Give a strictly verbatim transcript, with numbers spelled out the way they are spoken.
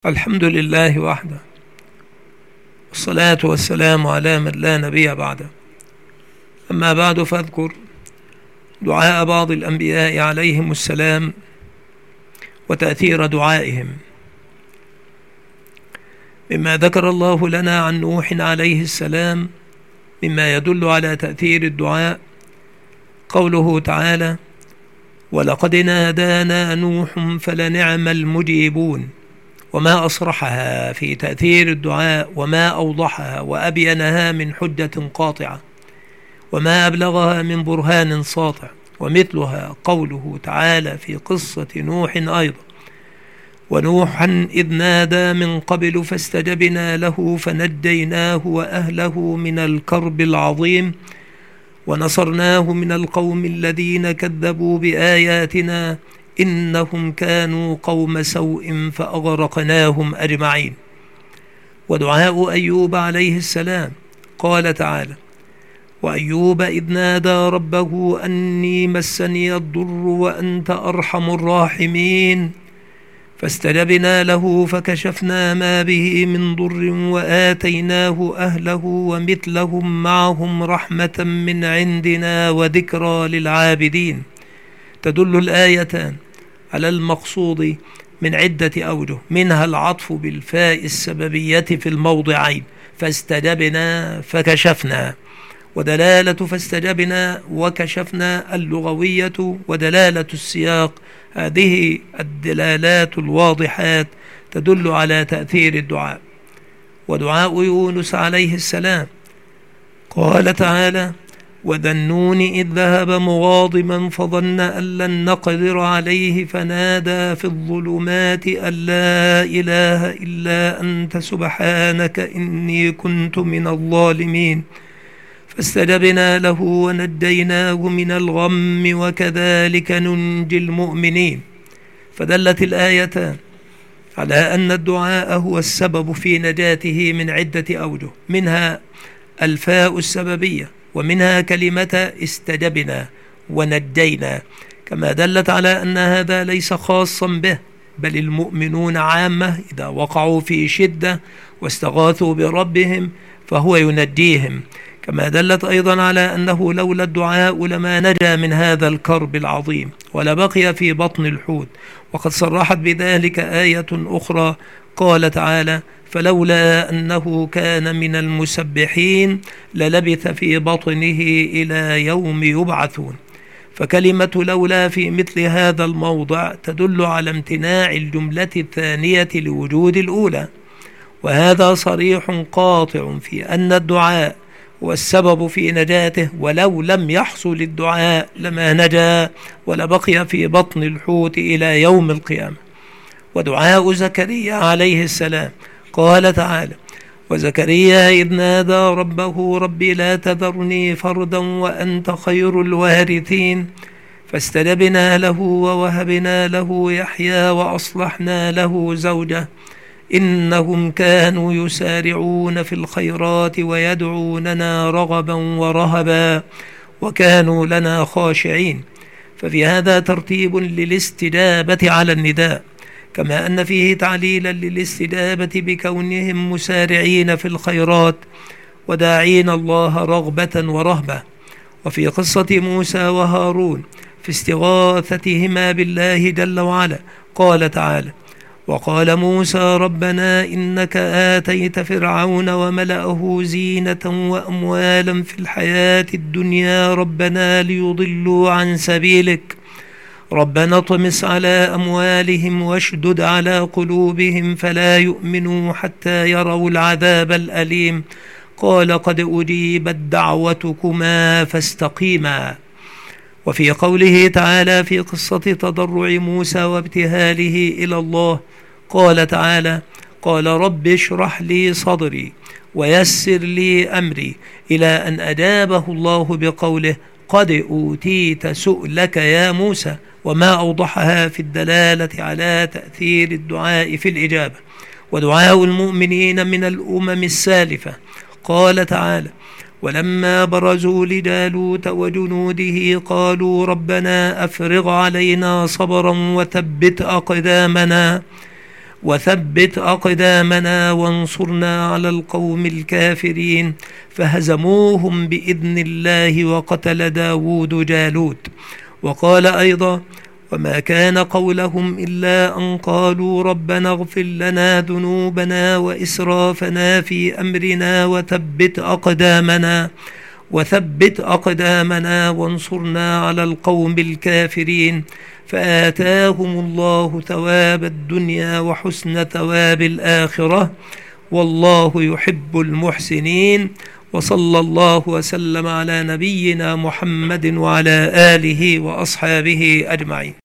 الحمد لله وحده، والصلاة والسلام على من لا نبي بعده. أما بعد، فاذكر دعاء بعض الأنبياء عليهم السلام وتأثير دعائهم. مما ذكر الله لنا عن نوح عليه السلام مما يدل على تأثير الدعاء قوله تعالى: ولقد نادانا نوح فلنعم المجيبون. وما أصرحها في تأثير الدعاء، وما أوضحها وأبينها من حجة قاطعة، وما أبلغها من برهان ساطع. ومثلها قوله تعالى في قصة نوح أيضا: ونوحا إذ نادى من قبل فاستجبنا له فنجيناه وأهله من الكرب العظيم ونصرناه من القوم الذين كذبوا بآياتنا إنهم كانوا قوم سوء فأغرقناهم أجمعين. ودعاء أيوب عليه السلام قال تعالى: وأيوب إذ نادى ربه أني مسني الضر وأنت أرحم الراحمين فاستجبنا له فكشفنا ما به من ضر وآتيناه أهله ومثلهم معهم رحمة من عندنا وذكرى للعابدين. تدل الآيتان على المقصود من عدة أوجه، منها العطف بالفاء السببية في الموضعين: فاستجبنا فكشفنا. ودلالة فاستجبنا وكشفنا اللغوية ودلالة السياق، هذه الدلالات الواضحات تدل على تأثير الدعاء. ودعاء يونس عليه السلام قال تعالى: وذا النون إذ ذهب مغاضبا فظن أن لن نقدر عليه فنادى في الظلمات أن لا إله إلا أنت سبحانك إني كنت من الظالمين فاستجبنا له ونجيناه من الغم وكذلك ننجي المؤمنين. فدلت الآيتان على أن الدعاء هو السبب في نجاته من عدة أوجه، منها الفاء السببية، ومنها كلمة استجبنا ونجينا، كما دلت على أن هذا ليس خاصا به، بل المؤمنون عامة إذا وقعوا في شدة واستغاثوا بربهم فهو ينجيهم، كما دلت أيضا على أنه لولا الدعاء لما نجا من هذا الكرب العظيم ولبقي في بطن الحوت. وقد صرحت بذلك آية أخرى قال تعالى: فلولا أنه كان من المسبحين للبث في بطنه إلى يوم يبعثون. فكلمة لولا في مثل هذا الموضع تدل على امتناع الجملة الثانية لوجود الأولى، وهذا صريح قاطع في أن الدعاء هو السبب في نجاته، ولو لم يحصل الدعاء لما نجا ولبقي في بطن الحوت إلى يوم القيامة. ودعاء زكريا عليه السلام قال تعالى: وزكريا إذ نادى ربه رب لا تذرني فردا وأنت خير الوارثين فاستجبنا له ووهبنا له يحيى وأصلحنا له زوجه إنهم كانوا يسارعون في الخيرات ويدعوننا رغبا ورهبا وكانوا لنا خاشعين. ففي هذا ترتيب للاستجابة على النداء، كما أن فيه تعليلا للاستجابة بكونهم مسارعين في الخيرات وداعين الله رغبة ورهبة. وفي قصة موسى وهارون في استغاثتهما بالله جل وعلا قال تعالى: وقال موسى ربنا إنك آتيت فرعون وملأه زينة وأموالا في الحياة الدنيا ربنا ليضلوا عن سبيلك ربنا اطمس على أموالهم واشدد على قلوبهم فلا يؤمنوا حتى يروا العذاب الأليم قال قد أجيبت دعوتكما فاستقيما. وفي قوله تعالى في قصة تضرع موسى وابتهاله إلى الله قال تعالى: قال رب اشرح لي صدري ويسر لي أمري، إلى أن أجابه الله بقوله: قد أوتيت سؤلك يا موسى، وما أوضحها في الدلالة على تأثير الدعاء في الإجابة. ودعاء المؤمنين من الأمم السالفة قال تعالى: ولما برزوا لجالوت وجنوده قالوا ربنا أفرغ علينا صبرا وثبت أقدامنا وثبت أقدامنا وانصرنا على القوم الكافرين. فهزموهم بإذن الله وقتل داود جالوت. وقال أيضا: وما كان قولهم إلا أن قالوا ربنا اغفر لنا ذنوبنا وإسرافنا في أمرنا وثبت أقدامنا وثبت أقدامنا وانصرنا على القوم الكافرين. فآتاهم الله ثواب الدنيا وحسن ثواب الآخرة، والله يحب المحسنين. وصلى الله وسلم على نبينا محمد وعلى آله وأصحابه أجمعين.